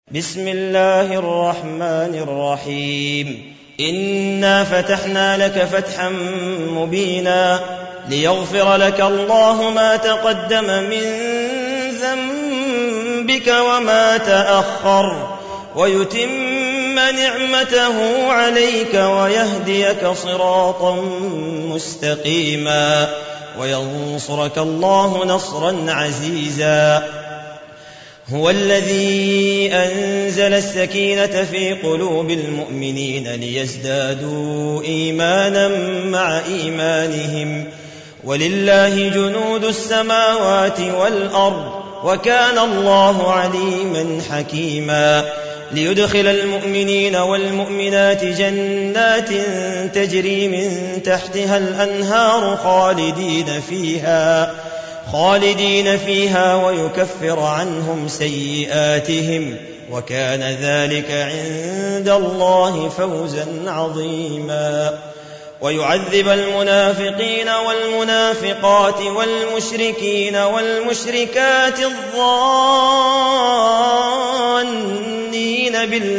بسم الله الرحمن الرحيم. إنا فتحنا لك فتحا مبينا ليغفر لك الله ما تقدم من ذنبك وما تأخر ويتم نعمته عليك ويهديك صراطا مستقيما وينصرك الله نصرا عزيزا. هو الذي أنزل السكينة في قلوب المؤمنين ليزدادوا إيمانا مع إيمانهم ولله جنود السماوات والأرض وكان الله عليما حكيما. ليدخل المؤمنين والمؤمنات جنات تجري من تحتها الأنهار خالدين فيها ويكفر عنهم سيئاتهم وكان ذلك عند الله فوزا عظيما. ويعذب المنافقين والمنافقات والمشركين والمشركات الظانين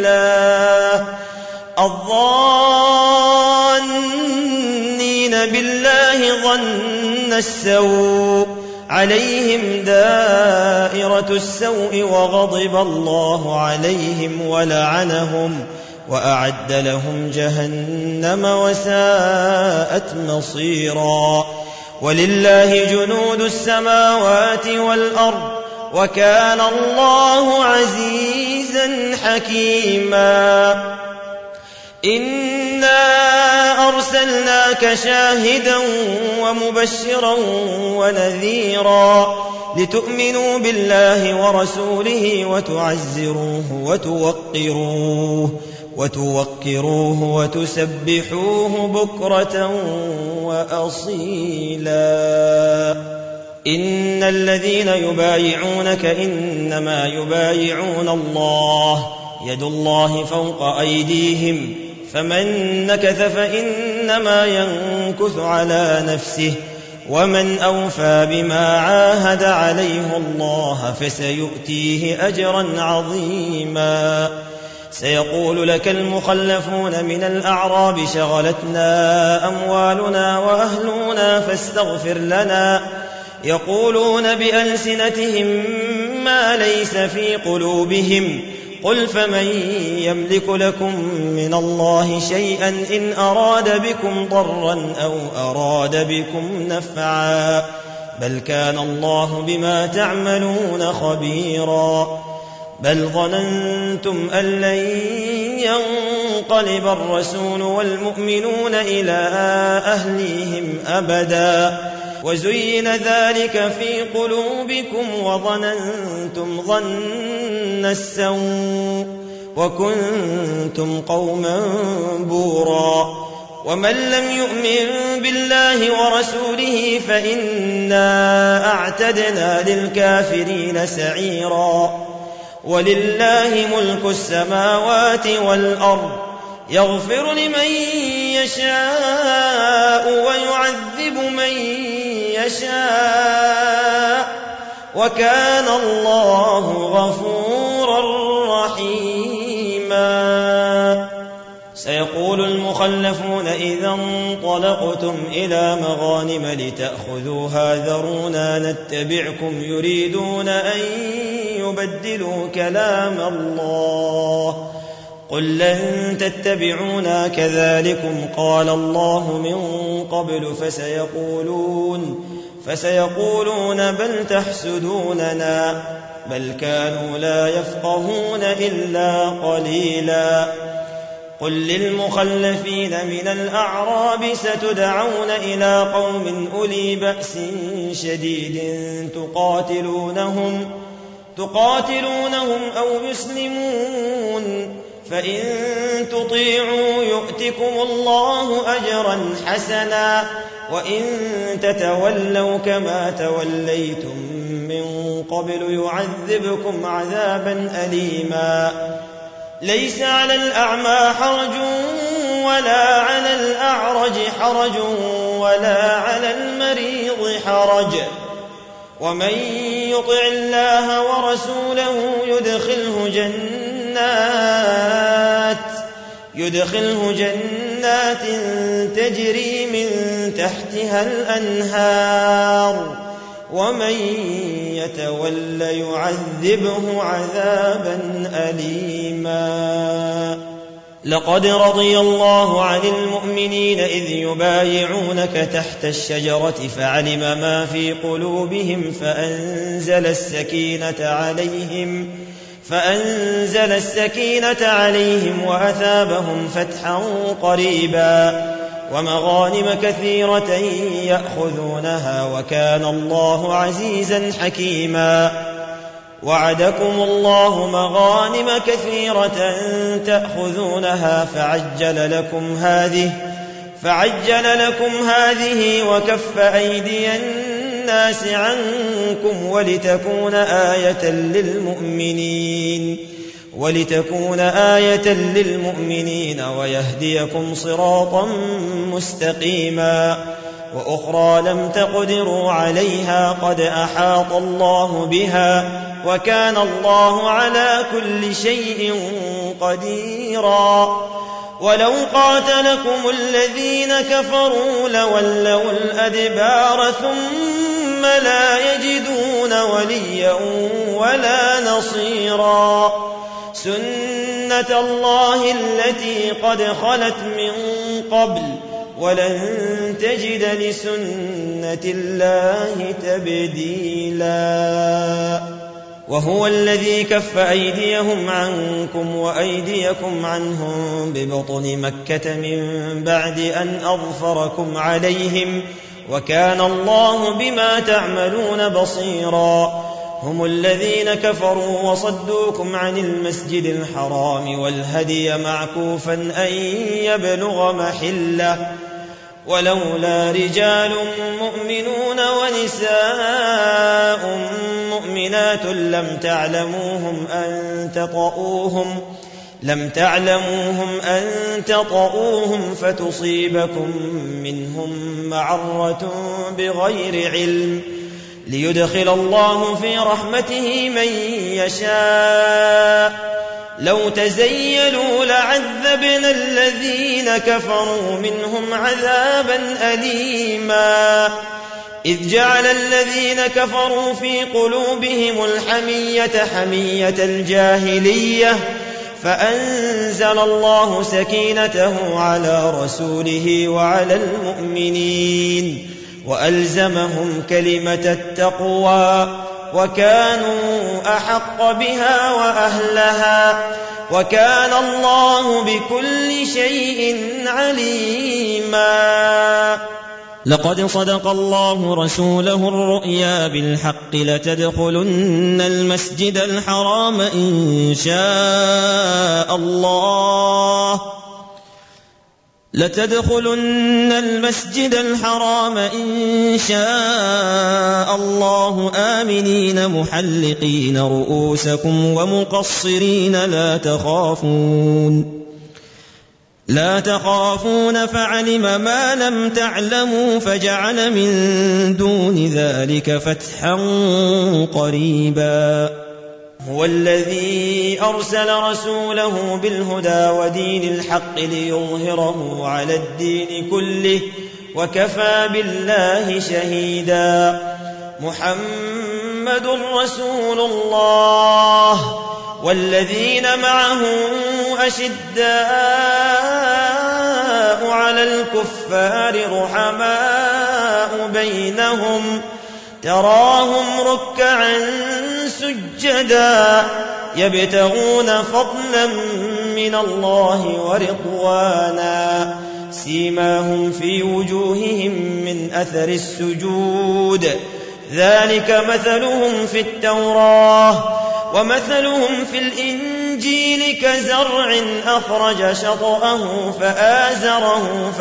بالله ظن السوء عليهم دائرة السوء وغضب الله عليهم ولعنهم وأعد لهم جهنم وساءت مصيرا. ولله جنود السماوات والأرض وكان الله عزيزا حكيما. إنا أرسلناك شاهدا ومبشرا ونذيرا لتؤمنوا بالله ورسوله وتوقروه وتسبحوه بكرة وأصيلا. إن الذين يبايعونك إنما يبايعون الله يد الله فوق أيديهم فمن نكث فإنما ينكث على نفسه ومن أوفى بما عاهد عليه الله فسيؤتيه أجرا عظيما. سيقول لك المخلفون من الأعراب شغلتنا أموالنا وأهلنا فاستغفر لنا يقولون بألسنتهم ما ليس في قلوبهم قل فمن يملك لكم من الله شيئا إن أراد بكم ضرا أو أراد بكم نفعا بل كان الله بما تعملون خبيرا. بل ظننتم أن لن ينقلب الرسول والمؤمنون إلى أهليهم أبدا وزين ذلك في قلوبكم وظننتم ظن السوء وكنتم قوما بورا. ومن لم يؤمن بالله ورسوله فإنا أعتدنا للكافرين سعيرا. ولله ملك السماوات والأرض يغفر لمن يشاء ويعذب من يشاء وكان الله غفورا رحيما. سيقول المخلفون إذا انطلقتم إلى مغانم لتأخذوها ذرونا نتبعكم يريدون أن يبدلوا كلام الله قل لن تتبعونا كذلكم قال الله من قبل فسيقولون بل تحسدوننا بل كانوا لا يفقهون إلا قليلا. قل للمخلفين من الأعراب ستدعون إلى قوم أولي بأس شديد تقاتلونهم أو يسلمون فإن تطيعوا يؤتكم الله أجرا حسنا وإن تتولوا كما توليتم من قبل يعذبكم عذابا أليما. ليس على الأعمى حرج ولا على الأعرج حرج ولا على المريض حرج ومن يطع الله ورسوله يدخله جنات جنات تجري من تحتها الأنهار ومن يتول يعذبه عذابا أليما. لقد رضي الله عن المؤمنين إذ يبايعونك تحت الشجرة فعلم ما في قلوبهم فأنزل السكينة عليهم وأثابهم فتحا قريبا ومغانم كثيرة يأخذونها وكان الله عزيزا حكيما. وعدكم الله مغانم كثيرة تأخذونها فعجل لكم هذه وكف أيدي الناس عنكم ولتكون آية للمؤمنين ويهديكم صراطا مستقيما. وأخرى لم تقدروا عليها قد أحاط الله بها وكان الله على كل شيء قديرا. ولو قاتلكم الذين كفروا لولوا الأدبار ثم لا يجدون وليا ولا نصيرا. سنة الله التي قد خلت من قبل ولن تجد لسنة الله تبديلا. وهو الذي كف أيديهم عنكم وأيديكم عنهم ببطن مكة من بعد أن أظفركم عليهم وكان الله بما تعملون بصيرا. هم الذين كفروا وصدوكم عن المسجد الحرام والهدي معكوفا أن يبلغ محله ولولا رجال مؤمنون ونساء مؤمنات لم تعلموهم أن تطؤوهم فتصيبكم منهم معرة بغير علم ليدخل الله في رحمته من يشاء. لو تزيلوا لعذبنا الذين كفروا منهم عذابا أليما. إذ جعل الذين كفروا في قلوبهم الحمية حمية الجاهلية فأنزل الله سكينته على رسوله وعلى المؤمنين وألزمهم كلمة التقوى وكانوا أحق بها وأهلها وكان الله بكل شيء عليما. لقد صدق الله رسوله الرؤيا بالحق لتدخلن المسجد الحرام إن شاء الله آمنين محلقين رؤوسكم ومقصرين لا تخافون فعلم ما لم تعلموا فجعل من دون ذلك فتحا قريبا. هو الذي أرسل رسوله بالهدى ودين الحق ليظهره على الدين كله وكفى بالله شهيدا. محمد رسول الله والذين معه أشداء على الكفار رحماء بينهم تراهم ركعا سجدا يبتغون فضلا من الله ورضوانا سيماهم في وجوههم من أثر السجود ذلك مثلهم في التوراة ومثلهم في الإنجيل كزرع أخرج شطأه فآزره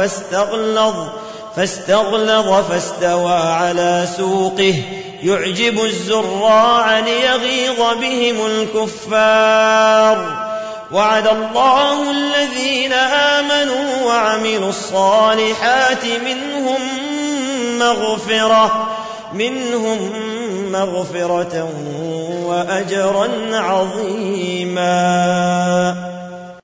فاستغلظ فاستوى على سوقه يعجب الزراع ليغيظ بهم الكفار. وعد الله الذين آمنوا وعملوا الصالحات منهم مغفرة وأجرا عظيما.